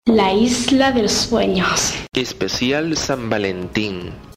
La isla de los sueños. Especial San Valentín.